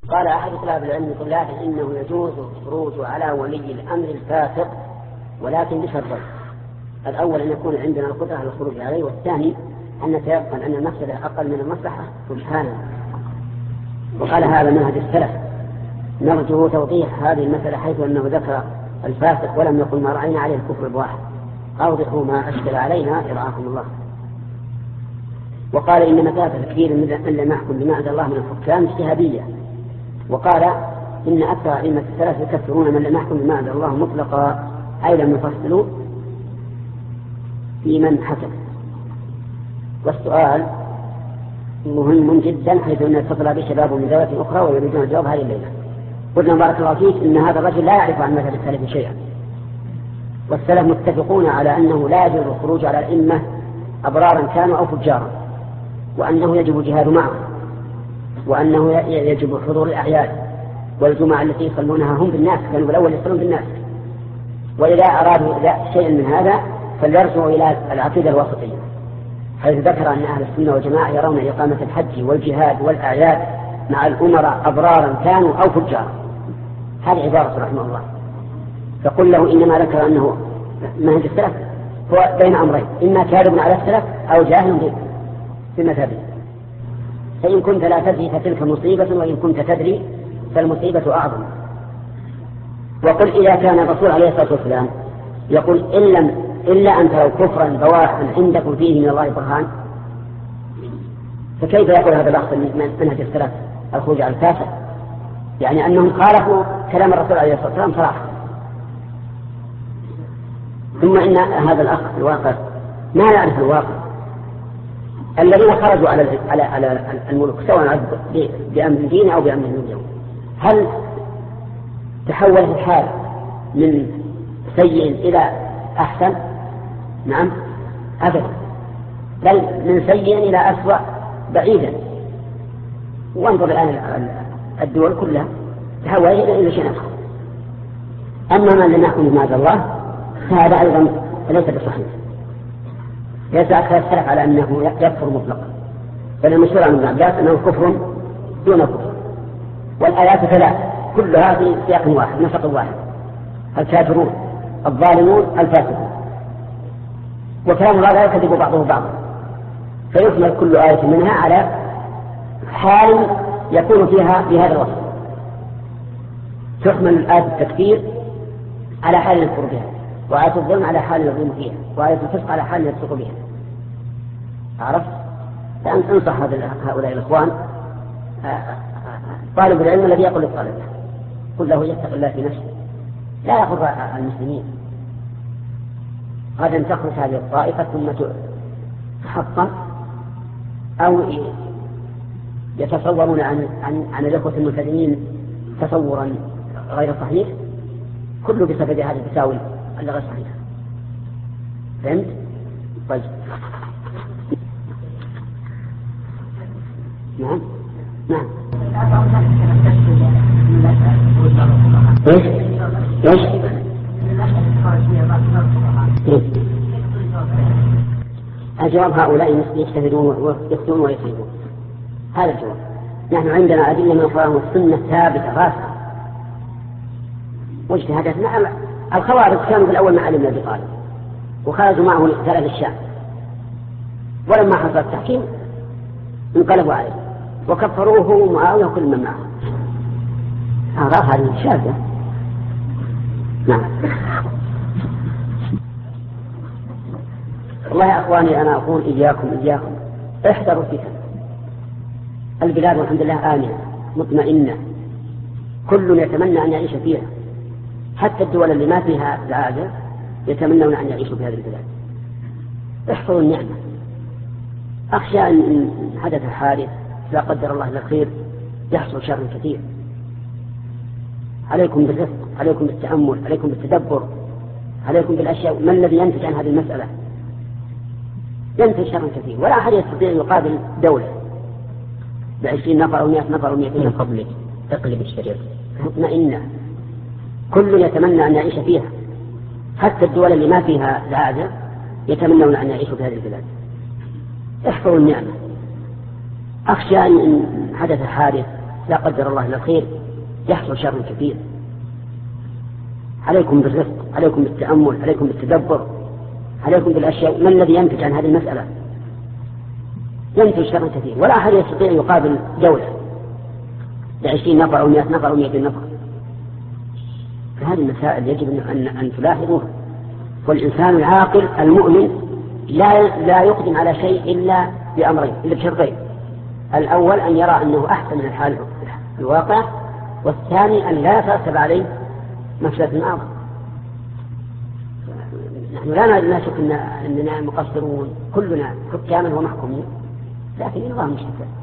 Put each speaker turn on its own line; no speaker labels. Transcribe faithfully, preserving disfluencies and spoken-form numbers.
قال أحد طلاب العلم طلابه إنه يجوز الخروج على ولي الأمر الفاسق ولكن بشرطين: الأول أن يكون عندنا القدرة على الخروج عليه، والثاني أن نتيقن أن المفسدة أقل من المصلحة سبحانه. وقال هذا منهج السلف. نرجو توضيح هذه المسألة حيث أنه ذكر الفاسق ولم يقل ما رأينا عليه الكفر بواحد. أوضحوا ما أشكل علينا يرعاكم الله. وقال إن مسألة تكفير من لم يحكم بما أنزل الله من الحكام اجتهادية. وقال إن أكثر أئمة السلف يكفرون من لم يحكم بما أنزل الله مطلقا، أي لم يفصلوا في من حكم. والسؤال مهم جدا حيث أن يتصل به شباب من ذوات أخرى ويريدون الجواب هذه الليلة. قلنا بارك الله فيك إن هذا الرجل لا يعرف عن مذهب السلف شيئا، والسلف متفقون على أنه لا يجوز الخروج على الأئمة أبرارا كانوا أو فجارا، وأنه يجب الجهاد معهم، وأنه يجب حضور الأعياد والجمعة التي يصلونها هم بالناس، كانوا بالأول يصلون بالناس. وإذا أرادوا شيئا من هذا فليرجعوا إلى العقيدة الوسطية، حيث ذكر أن أهل السنة والجماعة يرون إقامة الحج والجهاد والأعياد مع الأمراء أبرارا كانوا أو فجارا. هذه عبارة رحمه الله. فقل له إنما ذكر أنه منهج السلف هو بين أمرين: إما كاذب على السلف أو جاهل في مذهبه. فإن كنت لا تدري فتلك مصيبة، وإن كنت تدري فالمصيبة أعظم. وقل إذا كان الرسول عليه الصلاة والسلام يقول إن لم إلا أن تروا كفرا بواحا عندكم فيه من الله برهان، فكيف يقول هذا الأخ من منهج السلف الخروج على الكافر؟ يعني أنهم خالفوا كلام الرسول عليه الصلاة والسلام صراحة. ثم إن هذا الأخ في الواقع ما يعرف الواقع. الذين خرجوا على على على الملك سواء بأمر دين أو بأمر دنيوي، هل تحولت الحال من سيء إلى أحسن؟ نعم أبدا، بل من سيء إلى أسوأ بعيدا. وانظر الآن الدول كلها تحولت إلى شيء آخر. أما من لم يحكم بما أنزل الله فهذا أيضا ليس بصحيح. ليس أكثر السلف على أنه يكفر مطلقا، بل المشهور عن ابن عباس أنه كفر دون كفر. والآيات ثلاث كلها في سياق واحد نسق واحد: الكافرون الظالمون الفاسقون. وكلام الله لا يكذب بعضه بعضا، فيحمل كل آية منها على حال يكون فيها بهذا الوصف. تحمل آية التكفير على حال يكفر بها، وآية الظلم على حال يظلم فيها، وآية الفسق على حال يفسق بها. عرفت؟ فأنت انصح هؤلاء الإخوان. طالب العلم الذي يقول للطالب قل له يتق الله في نفسه، لا يأخذ المسلمين. غدا تخرج هذه الطائفة ثم تحطم، أو يتصورون عن عن عن الإخوة الملتزمين تصورا غير صحيح، كله بسبب هذه التساوي الغير صحيحة. فهمت؟ طيب. نعم نعم. ايش ايش الجواب: هؤلاء يجتهدون ويخطئون ويصيبون. هذا الجواب. نحن عندنا أدلة من القرآن والسنة ثابتة راسخة، واجتهاداتنا. الخوارج كانوا في الأول مع علي بن أبي طالب وخرجوا معه لاقتلاف الشام، ولما حصل التحكيم انقلبوا عليه وكفروه ومعاوية وكل من معه. هذا هذه شاذة. نعم. والله يا أخواني أنا أقول إياكم إياكم احذروا الفتن. البلاد والحمد لله آمنة مطمئنة، كل يتمنى أن يعيش فيها، حتى الدول اللي ما فيها العادة يتمنون أن يعيشوا في هذه البلاد. احفظوا النعمة. أخشى أن حدث حادث لا قدر الله للخير يحصل شر كثير. عليكم بالرفق، عليكم بالتأمل، عليكم بالتدبر، عليكم بالأشياء. ما الذي ينتج عن هذه المسألة؟ ينتج شر كثير، ولا أحد يستطيع يقابل دولة بعشرين نفر أو مئة نفر أو مئتين من قبلك تقلب الشريعة مطمئنة، كل يتمنى أن يعيش فيها، حتى الدول اللي ما فيها العادة يتمنون أن يعيشوا في هذه البلاد. احفظوا النعمة. أخشى أن حدث حادث لا قدر الله إلى الخير يحصل شر كثير. عليكم بالرفق، عليكم بالتأمل، عليكم بالتدبر، عليكم بالأشياء. ما الذي ينتج عن هذه المسألة؟ ينتج شر كثير، ولا أحد يستطيع أن يقابل دولة لعشرين نفر أو مئة نفر أو مئتين نفر. فهذه المسائل يجب أن, أن تلاحظوها. والإنسان العاقل المؤمن لا, لا يقدم على شيء إلا بأمرين، إلا بشرطين: الأول أن يرى أنه أحسن من الحال الواقع، والثاني أن لا يترتب عليه مفسدة أعظم. نحن لا نشك أننا مقصرون كلنا حكاما ومحكومين، لكن النظام مش كذا.